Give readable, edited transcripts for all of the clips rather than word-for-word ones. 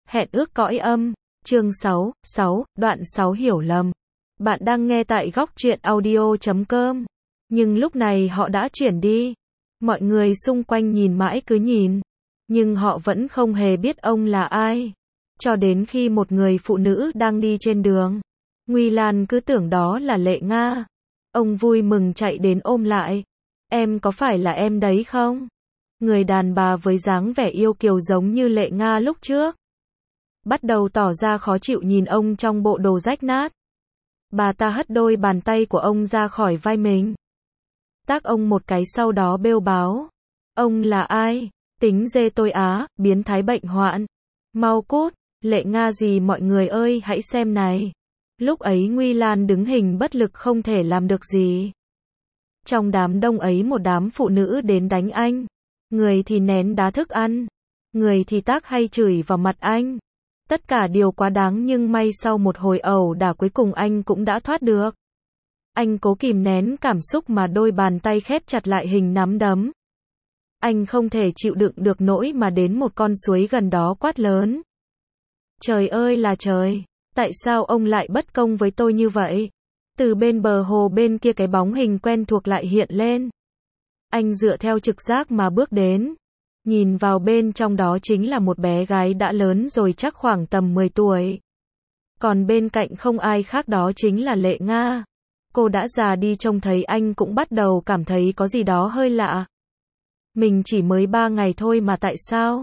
Hẹn ước cõi âm, chương 6, đoạn 6 hiểu lầm. Bạn đang nghe tại góc truyện audio.com. Nhưng lúc này họ đã chuyển đi. Mọi người xung quanh nhìn mãi cứ nhìn. Nhưng họ vẫn không hề biết ông là ai. Cho đến khi một người phụ nữ đang đi trên đường. Nguy Lan cứ tưởng đó là Lệ Nga. Ông vui mừng chạy đến ôm lại. Em có phải là em đấy không? Người đàn bà với dáng vẻ yêu kiều giống như Lệ Nga lúc trước. Bắt đầu tỏ ra khó chịu nhìn ông trong bộ đồ rách nát. Bà ta hất đôi bàn tay của ông ra khỏi vai mình. Tát ông một cái sau đó bêu báo. Ông là ai? Tính dê tôi á, biến thái bệnh hoạn. Mau cút, Lệ Nga gì mọi người ơi hãy xem này. Lúc ấy Nguy Lan đứng hình bất lực không thể làm được gì. Trong đám đông ấy một đám phụ nữ đến đánh anh. Người thì ném đá thức ăn. Người thì tát hay chửi vào mặt anh. Tất cả đều quá đáng nhưng may sau một hồi ẩu đả cuối cùng anh cũng đã thoát được. Anh cố kìm nén cảm xúc mà đôi bàn tay khép chặt lại hình nắm đấm. Anh không thể chịu đựng được nỗi mà đến một con suối gần đó quát lớn. Trời ơi là trời, tại sao ông lại bất công với tôi như vậy? Từ bên bờ hồ bên kia cái bóng hình quen thuộc lại hiện lên. Anh dựa theo trực giác mà bước đến. Nhìn vào bên trong đó chính là một bé gái đã lớn rồi chắc khoảng tầm 10 tuổi. Còn bên cạnh không ai khác đó chính là Lệ Nga. Cô đã già đi trông thấy anh cũng bắt đầu cảm thấy có gì đó hơi lạ. Mình chỉ mới 3 ngày thôi mà tại sao?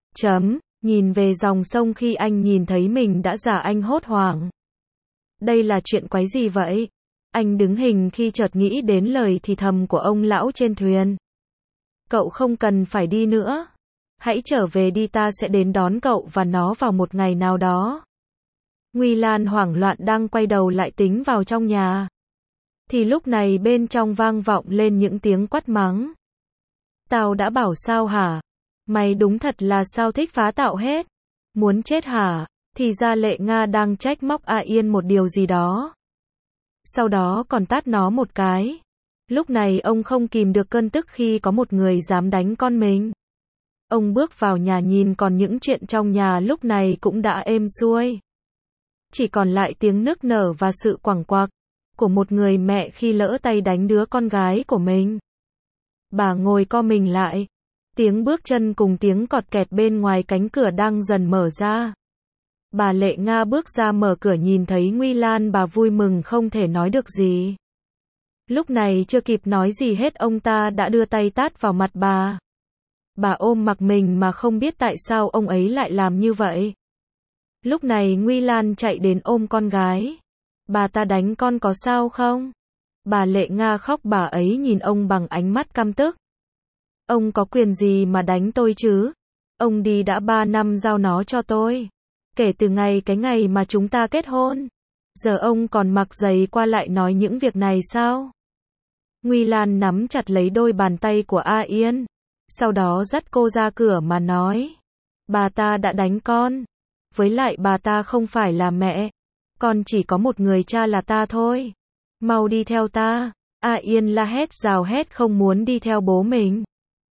Nhìn về dòng sông khi anh nhìn thấy mình đã già anh hốt hoảng. Đây là chuyện quái gì vậy? Anh đứng hình khi chợt nghĩ đến lời thì thầm của ông lão trên thuyền. Cậu không cần phải đi nữa. Hãy trở về đi ta sẽ đến đón cậu và nó vào một ngày nào đó. Nguy Lan hoảng loạn đang quay đầu lại tính vào trong nhà. Thì lúc này bên trong vang vọng lên những tiếng quát mắng. Tao đã bảo sao hả? Mày đúng thật là sao thích phá tạo hết. Muốn chết hả? Thì ra Lệ Nga đang trách móc A Yên một điều gì đó. Sau đó còn tát nó một cái. Lúc này ông không kìm được cơn tức khi có một người dám đánh con mình. Ông bước vào nhà nhìn còn những chuyện trong nhà lúc này cũng đã êm xuôi. Chỉ còn lại tiếng nức nở và sự quẳng quạc của một người mẹ khi lỡ tay đánh đứa con gái của mình. Bà ngồi co mình lại. Tiếng bước chân cùng tiếng cọt kẹt bên ngoài cánh cửa đang dần mở ra. Bà Lệ Nga bước ra mở cửa nhìn thấy Nguy Lan bà vui mừng không thể nói được gì. Lúc này chưa kịp nói gì hết ông ta đã đưa tay tát vào mặt bà. Bà ôm mặt mình mà không biết tại sao ông ấy lại làm như vậy. Lúc này Nguy Lan chạy đến ôm con gái. Bà ta đánh con có sao không? Bà Lệ Nga khóc bà ấy nhìn ông bằng ánh mắt căm tức. Ông có quyền gì mà đánh tôi chứ? Ông đi đã 3 năm giao nó cho tôi. Kể từ cái ngày mà chúng ta kết hôn. Giờ ông còn mặc giày qua lại nói những việc này sao? Nguy Lan nắm chặt lấy đôi bàn tay của A Yên. Sau đó dắt cô ra cửa mà nói. Bà ta đã đánh con. Với lại bà ta không phải là mẹ. Con chỉ có một người cha là ta thôi. Mau đi theo ta. A Yên la hét rào hét không muốn đi theo bố mình.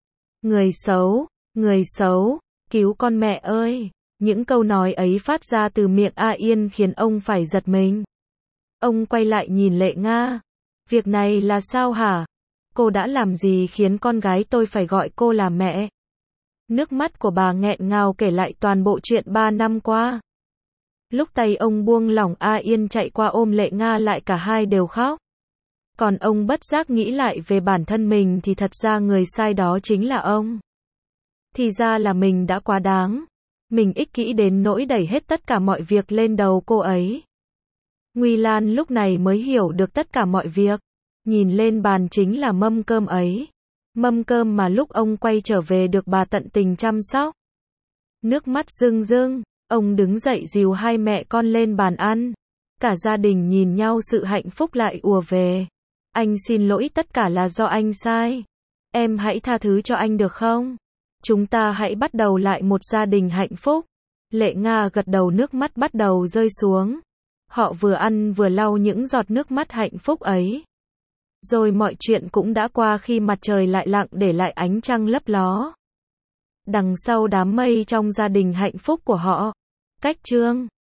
Người xấu, cứu con mẹ ơi. Những câu nói ấy phát ra từ miệng A Yên khiến ông phải giật mình. Ông quay lại nhìn Lệ Nga. Việc này là sao hả? Cô đã làm gì khiến con gái tôi phải gọi cô là mẹ? Nước mắt của bà nghẹn ngào kể lại toàn bộ chuyện 3 năm qua. Lúc tay ông buông lỏng A Yên chạy qua ôm Lệ Nga lại cả hai đều khóc. Còn ông bất giác nghĩ lại về bản thân mình thì thật ra người sai đó chính là ông. Thì ra là mình đã quá đáng. Mình ích kỷ đến nỗi đẩy hết tất cả mọi việc lên đầu cô ấy. Nguy Lan lúc này mới hiểu được tất cả mọi việc. Nhìn lên bàn chính là mâm cơm ấy. Mâm cơm mà lúc ông quay trở về được bà tận tình chăm sóc. Nước mắt rưng rưng, ông đứng dậy dìu hai mẹ con lên bàn ăn. Cả gia đình nhìn nhau sự hạnh phúc lại ùa về. Anh xin lỗi tất cả là do anh sai. Em hãy tha thứ cho anh được không? Chúng ta hãy bắt đầu lại một gia đình hạnh phúc. Lệ Nga gật đầu nước mắt bắt đầu rơi xuống. Họ vừa ăn vừa lau những giọt nước mắt hạnh phúc ấy. Rồi mọi chuyện cũng đã qua khi mặt trời lại lặn để lại ánh trăng lấp ló. Đằng sau đám mây trong gia đình hạnh phúc của họ, Cách chương